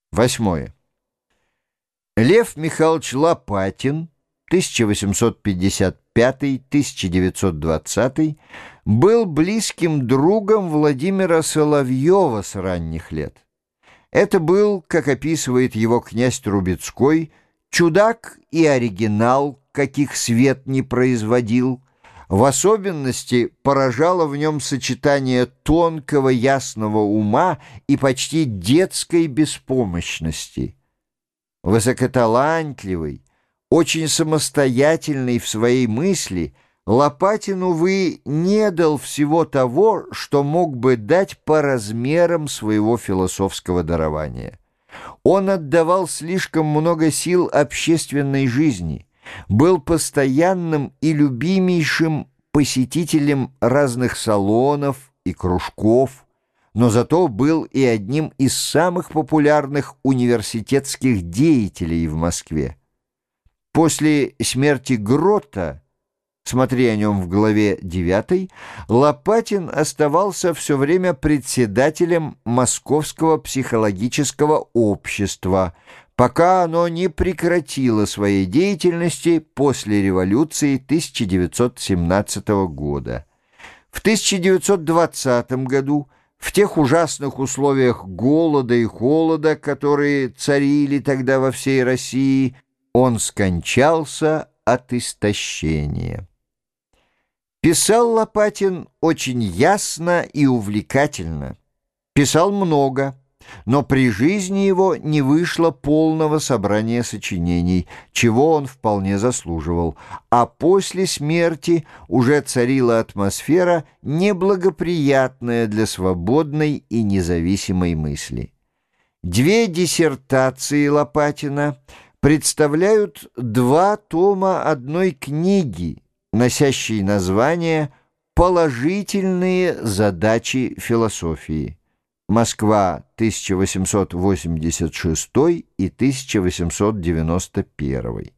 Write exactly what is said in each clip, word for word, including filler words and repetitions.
Восьмое. Лев Михайлович Лопатин, тысяча восемьсот пятьдесят пятый — тысяча девятьсот двадцатый, был близким другом Владимира Соловьева с ранних лет. Это был, как описывает его князь Трубецкой, чудак и оригинал, каких свет не производил. В особенности поражало в нем сочетание тонкого ясного ума и почти детской беспомощности. Высокоталантливый, очень самостоятельный в своей мысли, Лопатин, увы, не дал всего того, что мог бы дать по размерам своего философского дарования. Он отдавал слишком много сил общественной жизни, был постоянным и любимейшим посетителем разных салонов и кружков, но зато был и одним из самых популярных университетских деятелей в Москве. После смерти Грота, смотри о нем в главе девятой, Лопатин оставался все время председателем Московского психологического общества, пока оно не прекратило своей деятельности после революции тысяча девятьсот семнадцатого года. В тысяча девятьсот двадцатом году, в тех ужасных условиях голода и холода, которые царили тогда во всей России, он скончался от истощения. Писал Лопатин очень ясно и увлекательно. Писал много, но при жизни его не вышло полного собрания сочинений, чего он вполне заслуживал, а после смерти уже царила атмосфера, неблагоприятная для свободной и независимой мысли. Две диссертации Лопатина представляют два тома одной книги, носящей название «Положительные задачи философии». Москва, тысяча восемьсот восемьдесят шестой и тысяча восемьсот девяносто первый.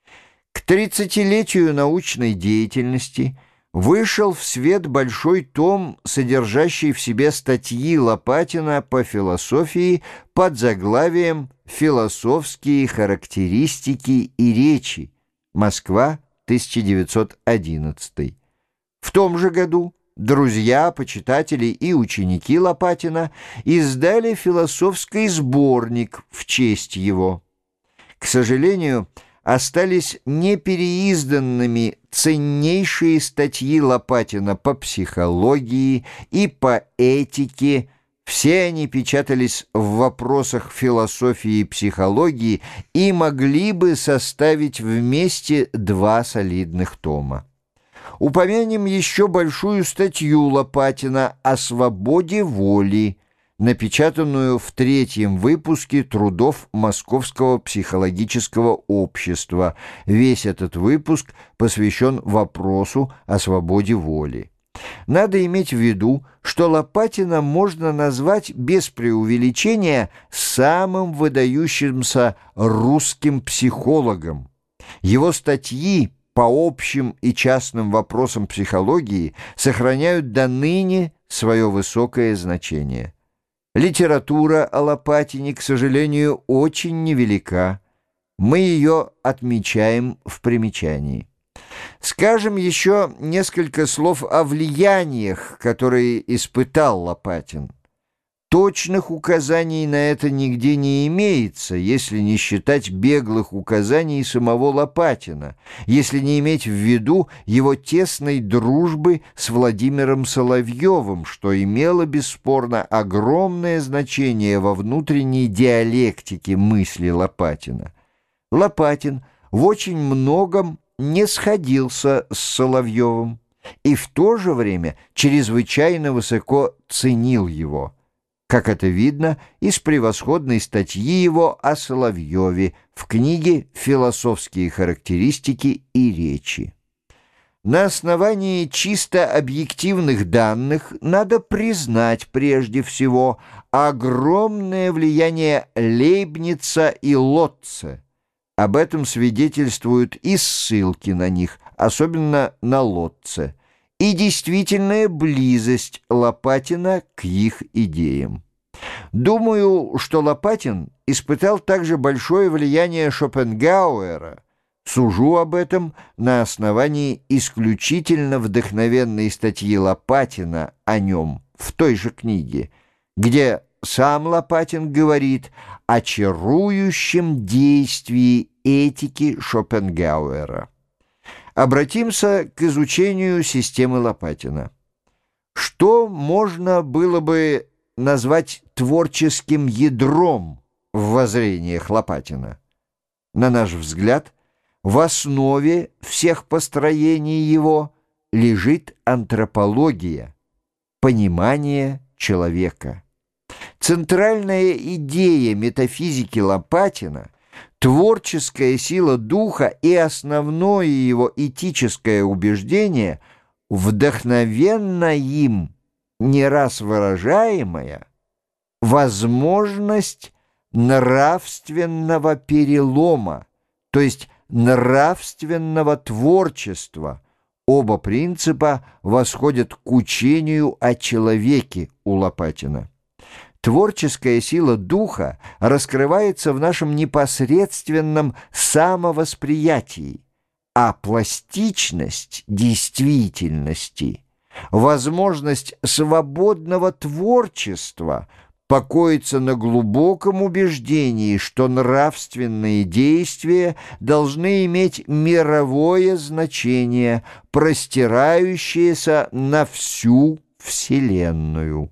К тридцатилетию научной деятельности вышел в свет большой том, содержащий в себе статьи Лопатина по философии под заглавием «Философские характеристики и речи». Москва, тысяча девятьсот одиннадцатый. В том же году друзья, почитатели и ученики Лопатина издали философский сборник в честь его. К сожалению, остались непереизданными ценнейшие статьи Лопатина по психологии и по этике. Все они печатались в вопросах философии и психологии и могли бы составить вместе два солидных тома. Упомянем еще большую статью Лопатина о свободе воли, напечатанную в третьем выпуске трудов Московского психологического общества. Весь этот выпуск посвящен вопросу о свободе воли. Надо иметь в виду, что Лопатина можно назвать без преувеличения самым выдающимся русским психологом. Его статьи по общим и частным вопросам психологии сохраняют до ныне свое высокое значение. Литература о Лопатине, к сожалению, очень невелика. Мы ее отмечаем в примечании. Скажем еще несколько слов о влияниях, которые испытал Лопатин. Точных указаний на это нигде не имеется, если не считать беглых указаний самого Лопатина, если не иметь в виду его тесной дружбы с Владимиром Соловьевым, что имело бесспорно огромное значение во внутренней диалектике мысли Лопатина. Лопатин в очень многом не сходился с Соловьевым и в то же время чрезвычайно высоко ценил его, как это видно из превосходной статьи его о Соловьеве в книге «Философские характеристики и речи». На основании чисто объективных данных надо признать прежде всего огромное влияние Лейбница и Лотце. Об этом свидетельствуют и ссылки на них, особенно на Лотце, и действительная близость Лопатина к их идеям. Думаю, что Лопатин испытал также большое влияние Шопенгауэра. Сужу об этом на основании исключительно вдохновенной статьи Лопатина о нем в той же книге, где сам Лопатин говорит о чарующем действии этики Шопенгауэра. Обратимся к изучению системы Лопатина. Что можно было бы назвать творческим ядром в воззрениях Лопатина? На наш взгляд, в основе всех построений его лежит антропология, понимание человека. Центральная идея метафизики Лопатина, творческая сила духа и основное его этическое убеждение, вдохновенно им не раз выражаемая, возможность нравственного перелома, то есть нравственного творчества. Оба принципа восходят к учению о человеке у Лопатина. Творческая сила духа раскрывается в нашем непосредственном самовосприятии, а пластичность действительности, возможность свободного творчества покоится на глубоком убеждении, что нравственные действия должны иметь мировое значение, простирающееся на всю Вселенную.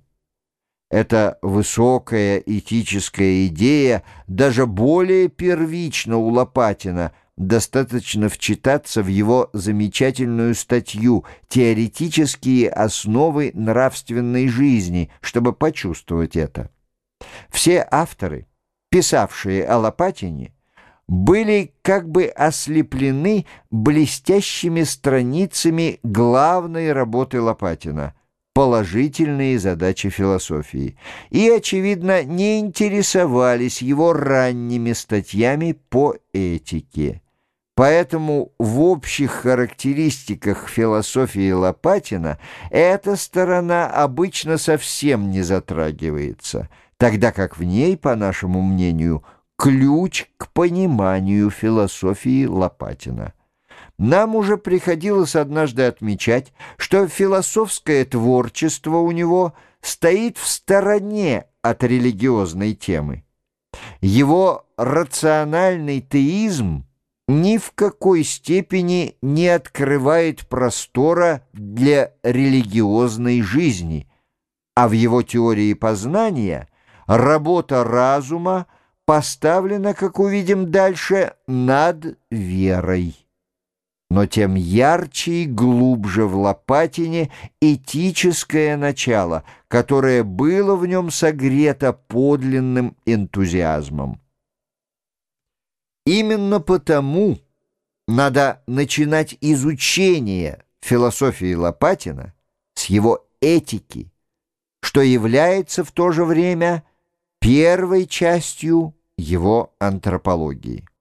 Эта высокая этическая идея даже более первична у Лопатина. Достаточно вчитаться в его замечательную статью «Теоретические основы нравственной жизни», чтобы почувствовать это. Все авторы, писавшие о Лопатине, были как бы ослеплены блестящими страницами главной работы Лопатина «Положительные задачи философии» и, очевидно, не интересовались его ранними статьями по этике. Поэтому в общих характеристиках философии Лопатина эта сторона обычно совсем не затрагивается, тогда как в ней, по нашему мнению, ключ к пониманию философии Лопатина. Нам уже приходилось однажды отмечать, что философское творчество у него стоит в стороне от религиозной темы. Его рациональный теизм ни в какой степени не открывает простора для религиозной жизни, а в его теории познания работа разума поставлена, как увидим дальше, над верой. Но тем ярче и глубже в Лопатине этическое начало, которое было в нем согрето подлинным энтузиазмом. Именно потому надо начинать изучение философии Лопатина с его этики, что является в то же время первой частью его антропологии.